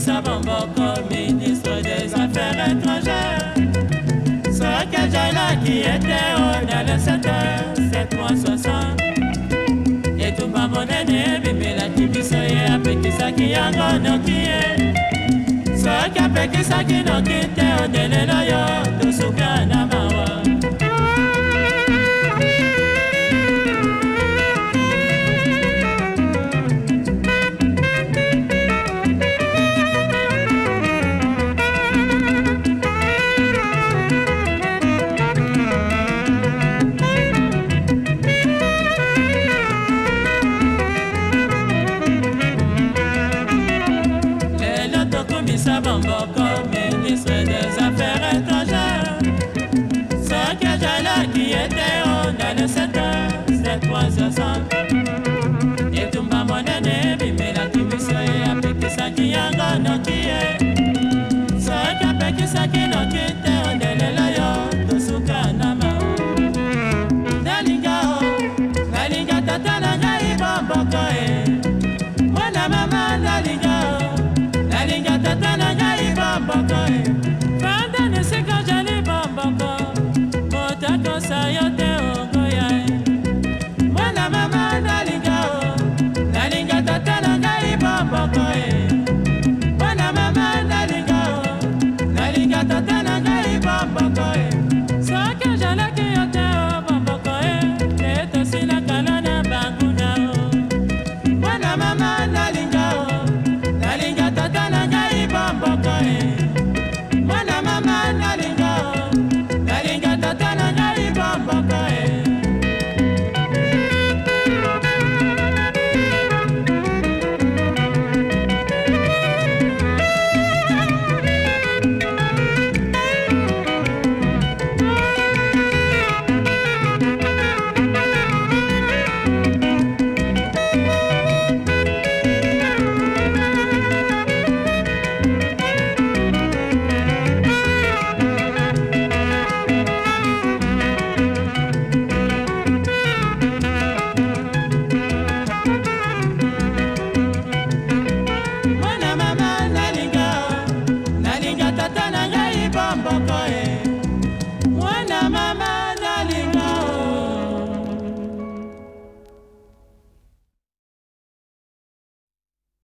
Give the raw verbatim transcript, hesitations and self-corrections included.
Komisa Bomboko, ministre des Affaires étrangères. Soki ajalaki ete odala sept mois soixante. Etumba monene ebimelaki biso ye apekisaki yango noki ye. Soki apekisaki noki te odelelo yo tosuka na mawa. Komisa Bomboko,